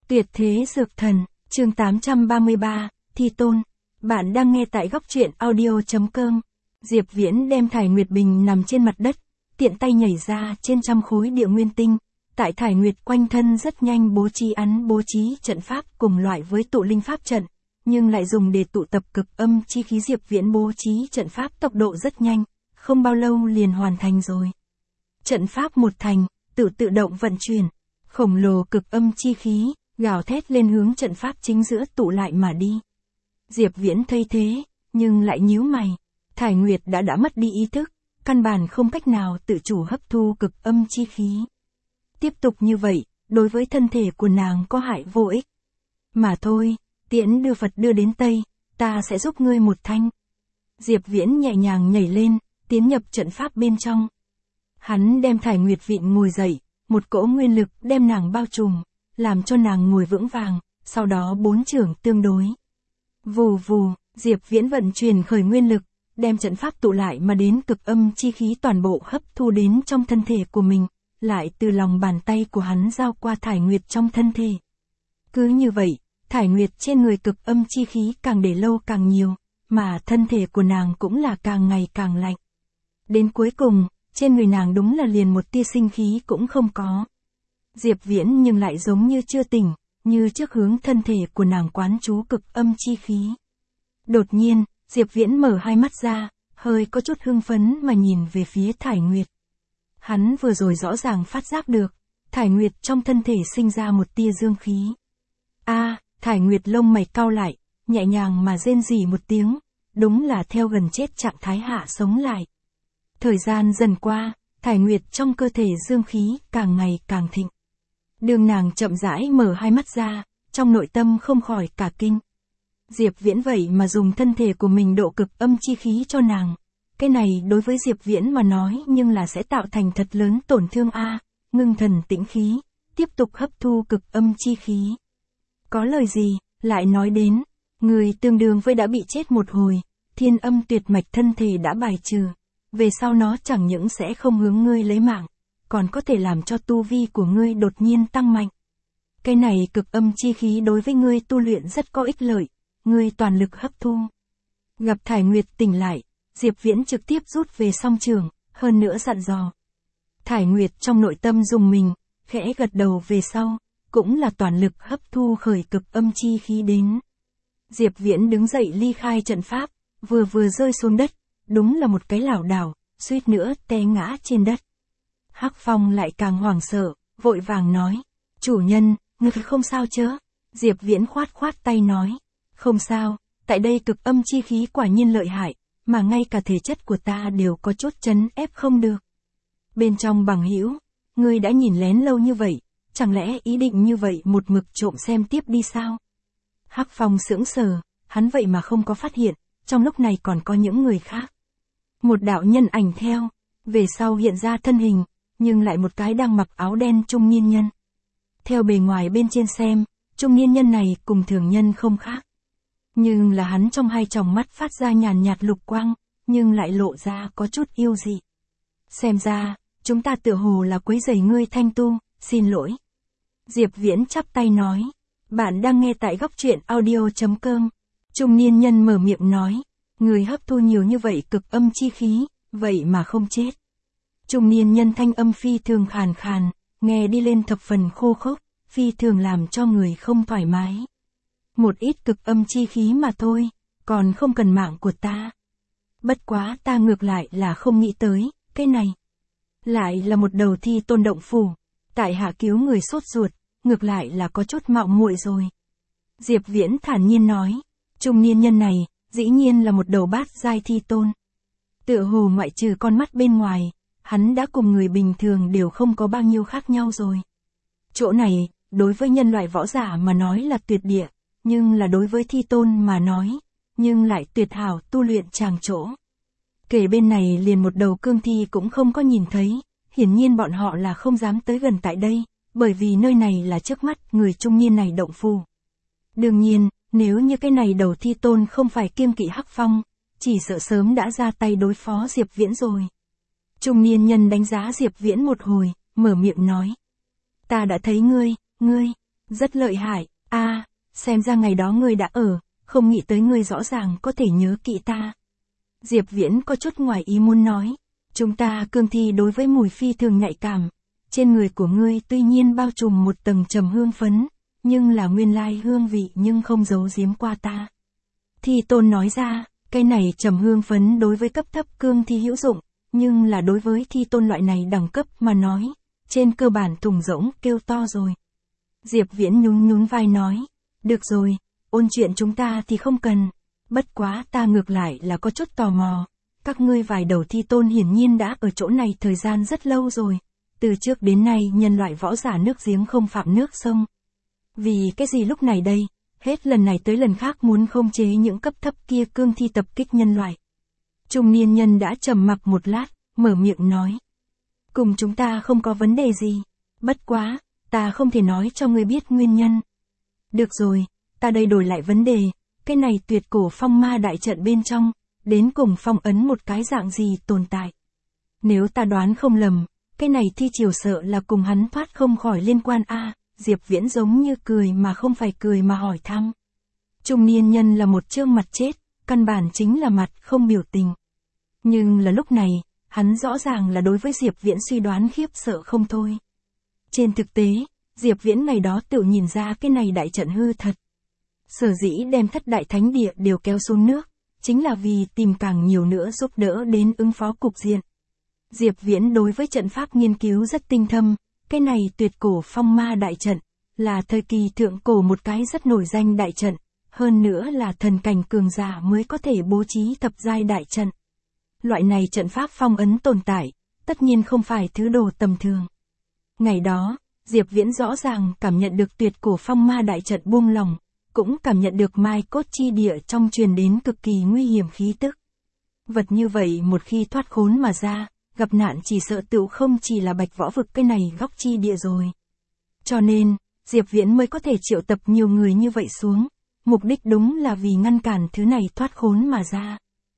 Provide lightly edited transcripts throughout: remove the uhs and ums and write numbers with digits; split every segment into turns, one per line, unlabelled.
Tuyệt thế dược thần, chương 833, Thi Tôn. Bạn đang nghe tại góc truyện audio.com. Diệp Viễn đem Thải Nguyệt Bình nằm trên mặt đất, tiện tay nhảy ra trên trăm khối địa nguyên tinh. Tại Thải Nguyệt quanh thân rất nhanh bố trí trận pháp cùng loại với tụ linh pháp trận, nhưng lại dùng để tụ tập cực âm chi khí. Diệp Viễn bố trí trận pháp tốc độ rất nhanh, không bao lâu liền hoàn thành rồi. Trận pháp một thành, tự động vận chuyển, khổng lồ cực âm chi khí gào thét lên hướng trận pháp chính giữa tụ lại mà đi. Diệp Viễn thấy thế, nhưng lại nhíu mày. Thải Nguyệt đã mất đi ý thức, căn bản không cách nào tự chủ hấp thu cực âm chi khí. Tiếp tục như vậy, đối với thân thể của nàng có hại vô ích. Mà thôi, tiễn đưa Phật đưa đến Tây, ta sẽ giúp ngươi một thanh. Diệp Viễn nhẹ nhàng nhảy lên, tiến nhập trận pháp bên trong. Hắn đem Thải Nguyệt vịn ngồi dậy, một cỗ nguyên lực đem nàng bao trùm, làm cho nàng ngồi vững vàng, sau đó bốn chưởng tương đối. Vù vù, Diệp Viễn vận chuyển khởi nguyên lực, đem trận pháp tụ lại mà đến cực âm chi khí toàn bộ hấp thu đến trong thân thể của mình, lại từ lòng bàn tay của hắn giao qua Thải Nguyệt trong thân thể. Cứ như vậy, Thải Nguyệt trên người cực âm chi khí càng để lâu càng nhiều, mà thân thể của nàng cũng là càng ngày càng lạnh. Đến cuối cùng, trên người nàng đúng là liền một tia sinh khí cũng không có. Diệp Viễn nhưng lại giống như chưa tỉnh, như trước hướng thân thể của nàng quán chú cực âm chi khí. Đột nhiên, Diệp Viễn mở hai mắt ra, hơi có chút hưng phấn mà nhìn về phía Thải Nguyệt. Hắn vừa rồi rõ ràng phát giác được, Thải Nguyệt trong thân thể sinh ra một tia dương khí. Thải Nguyệt lông mày cau lại, nhẹ nhàng mà rên rỉ một tiếng, đúng là theo gần chết trạng thái hạ sống lại. Thời gian dần qua, Thải Nguyệt trong cơ thể dương khí càng ngày càng thịnh. Đường nàng chậm rãi mở hai mắt ra, trong nội tâm không khỏi cả kinh. Diệp Viễn vậy mà dùng thân thể của mình độ cực âm chi khí cho nàng. Cái này đối với Diệp Viễn mà nói nhưng là sẽ tạo thành thật lớn tổn thương ngưng thần tĩnh khí, tiếp tục hấp thu cực âm chi khí. Có lời gì, lại nói đến, người tương đương với đã bị chết một hồi, thiên âm tuyệt mạch thân thể đã bài trừ. Về sau nó chẳng những sẽ không hướng ngươi lấy mạng, còn có thể làm cho tu vi của ngươi đột nhiên tăng mạnh. Cái này cực âm chi khí đối với ngươi tu luyện rất có ích lợi, ngươi toàn lực hấp thu. Gặp Thải Nguyệt tỉnh lại, Diệp Viễn trực tiếp rút về song trường, hơn nữa dặn dò. Thải Nguyệt trong nội tâm dùng mình, khẽ gật đầu về sau, cũng là toàn lực hấp thu khởi cực âm chi khí đến. Diệp Viễn đứng dậy ly khai trận pháp, vừa rơi xuống đất, đúng là một cái lảo đảo, suýt nữa té ngã trên đất. Hắc Phong lại càng hoảng sợ, vội vàng nói, chủ nhân, ngươi không sao chớ? Diệp Viễn khoát tay nói, không sao, tại đây cực âm chi khí quả nhiên lợi hại, mà ngay cả thể chất của ta đều có chút chấn ép không được. Bên trong bằng hữu, ngươi đã nhìn lén lâu như vậy, chẳng lẽ ý định như vậy một mực trộm xem tiếp đi sao? Hắc Phong sững sờ, hắn vậy mà không có phát hiện, trong lúc này còn có những người khác. Một đạo nhân ảnh theo, về sau hiện ra thân hình, nhưng lại một cái đang mặc áo đen trung niên nhân. Theo bề ngoài bên trên xem, trung niên nhân này cùng thường nhân không khác. Nhưng là hắn trong hai tròng mắt phát ra nhàn nhạt lục quang, nhưng lại lộ ra có chút yêu dị. Xem ra, chúng ta tựa hồ là quấy rầy ngươi thanh tu, xin lỗi. Diệp Viễn chắp tay nói, bạn đang nghe tại góc truyện audio.com. Trung niên nhân mở miệng nói, người hấp thu nhiều như vậy cực âm chi khí, vậy mà không chết. Trung niên nhân thanh âm phi thường khàn khàn, nghe đi lên thập phần khô khốc, phi thường làm cho người không thoải mái. Một ít cực âm chi khí mà thôi, còn không cần mạng của ta. Bất quá ta ngược lại là không nghĩ tới, cái này lại là một đầu Thi Tôn động phủ, tại hạ cứu người sốt ruột, ngược lại là có chút mạo muội rồi. Diệp Viễn thản nhiên nói, trung niên nhân này, dĩ nhiên là một đầu bát giai Thi Tôn. Tựa hồ ngoại trừ con mắt bên ngoài, hắn đã cùng người bình thường đều không có bao nhiêu khác nhau rồi. Chỗ này, đối với nhân loại võ giả mà nói là tuyệt địa, nhưng là đối với Thi Tôn mà nói, nhưng lại tuyệt hảo tu luyện tràng chỗ. Kể bên này liền một đầu cương thi cũng không có nhìn thấy, hiển nhiên bọn họ là không dám tới gần tại đây, bởi vì nơi này là trước mắt người trung niên này động phủ. Đương nhiên, nếu như cái này đầu Thi Tôn không phải kiêng kỵ Hắc Phong, chỉ sợ sớm đã ra tay đối phó Diệp Viễn rồi. Trung niên nhân đánh giá Diệp Viễn một hồi, mở miệng nói. Ta đã thấy ngươi, Rất lợi hại, xem ra ngày đó ngươi đã ở, không nghĩ tới ngươi rõ ràng có thể nhớ kỹ ta. Diệp Viễn có chút ngoài ý muốn nói, chúng ta cương thi đối với mùi phi thường nhạy cảm, trên người của ngươi tuy nhiên bao trùm một tầng trầm hương phấn, nhưng là nguyên lai hương vị nhưng không giấu giếm qua ta. Thi Tôn nói ra, cái này trầm hương phấn đối với cấp thấp cương thi hữu dụng, nhưng là đối với Thi Tôn loại này đẳng cấp mà nói, trên cơ bản thùng rỗng kêu to rồi. Diệp Viễn nhún nhún vai nói, được rồi, ôn chuyện chúng ta thì không cần, bất quá ta ngược lại là có chút tò mò, các ngươi vài đầu Thi Tôn hiển nhiên đã ở chỗ này thời gian rất lâu rồi, từ trước đến nay nhân loại võ giả nước giếng không phạm nước sông. Vì cái gì lúc này đây, hết lần này tới lần khác muốn khống chế những cấp thấp kia cương thi tập kích nhân loại. Trung niên nhân đã trầm mặc một lát, mở miệng nói. Cùng chúng ta không có vấn đề gì, bất quá, ta không thể nói cho ngươi biết nguyên nhân. Được rồi, ta đây đổi lại vấn đề, cái này tuyệt cổ phong ma đại trận bên trong, đến cùng phong ấn một cái dạng gì tồn tại. Nếu ta đoán không lầm, cái này Thi Triều sợ là cùng hắn thoát không khỏi liên quan Diệp Viễn giống như cười mà không phải cười mà hỏi thăm. Trung niên nhân là một trương mặt chết, căn bản chính là mặt không biểu tình. Nhưng là lúc này, hắn rõ ràng là đối với Diệp Viễn suy đoán khiếp sợ không thôi. Trên thực tế, Diệp Viễn ngày đó tự nhìn ra cái này đại trận hư thật. Sở dĩ đem thất đại thánh địa đều kéo xuống nước, chính là vì tìm càng nhiều nữa giúp đỡ đến ứng phó cục diện. Diệp Viễn đối với trận pháp nghiên cứu rất tinh thâm, cái này tuyệt cổ phong ma đại trận, là thời kỳ thượng cổ một cái rất nổi danh đại trận, hơn nữa là thần cảnh cường giả mới có thể bố trí thập giai đại trận. Loại này trận pháp phong ấn tồn tại, tất nhiên không phải thứ đồ tầm thường. Ngày đó, Diệp Viễn rõ ràng cảm nhận được tuyệt cổ phong ma đại trận buông lỏng, cũng cảm nhận được mai cốt chi địa trong truyền đến cực kỳ nguy hiểm khí tức. Vật như vậy một khi thoát khốn mà ra, gặp nạn chỉ sợ tựu không chỉ là Bạch Võ vực cái này góc chi địa rồi. Cho nên, Diệp Viễn mới có thể triệu tập nhiều người như vậy xuống, mục đích đúng là vì ngăn cản thứ này thoát khốn mà ra.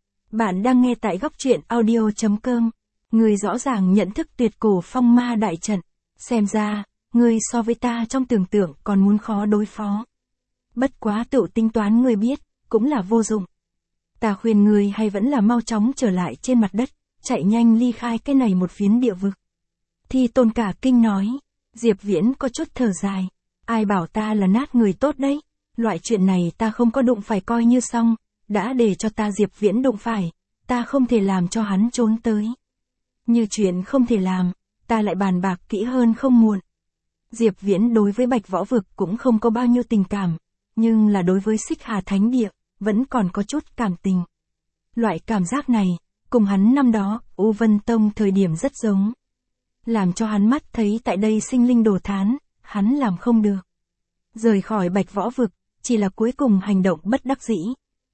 Bạn đang nghe tại góc truyện audio.com, người rõ ràng nhận thức tuyệt cổ phong ma đại trận, xem ra, người so với ta trong tưởng tượng còn muốn khó đối phó. Bất quá tự tính toán người biết, cũng là vô dụng. Ta khuyên người hay vẫn là mau chóng trở lại trên mặt đất, chạy nhanh ly khai cái này một phiến địa vực. Thi Tôn cả kinh nói, Diệp Viễn có chút thở dài, ai bảo ta là nát người tốt đấy, loại chuyện này ta không có đụng phải coi như xong, đã để cho ta Diệp Viễn đụng phải, ta không thể làm cho hắn trốn tới. Như chuyện không thể làm, ta lại bàn bạc kỹ hơn không muộn. Diệp Viễn đối với Bạch Võ vực cũng không có bao nhiêu tình cảm, nhưng là đối với Xích Hà Thánh Địa, vẫn còn có chút cảm tình. Loại cảm giác này, cùng hắn năm đó, U Vân Tông thời điểm rất giống. Làm cho hắn mắt thấy tại đây sinh linh đồ thán, hắn làm không được. Rời khỏi Bạch Võ vực, chỉ là cuối cùng hành động bất đắc dĩ.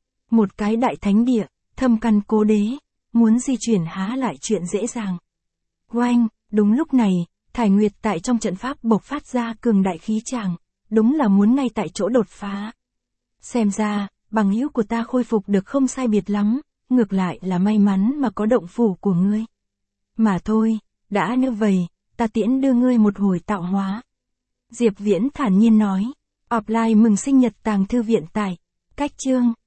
Một cái đại thánh địa, thâm căn cố đế, muốn di chuyển há lại chuyện dễ dàng. Oanh, đúng lúc này, Thải Nguyệt tại trong trận pháp bộc phát ra cường đại khí tràng, đúng là muốn ngay tại chỗ đột phá. Xem ra, bằng hữu của ta khôi phục được không sai biệt lắm, ngược lại là may mắn mà có động phủ của ngươi. Mà thôi, đã như vậy, ta tiễn đưa ngươi một hồi tạo hóa. Diệp Viễn thản nhiên nói, offline mừng sinh nhật tàng thư viện tại, cách chương,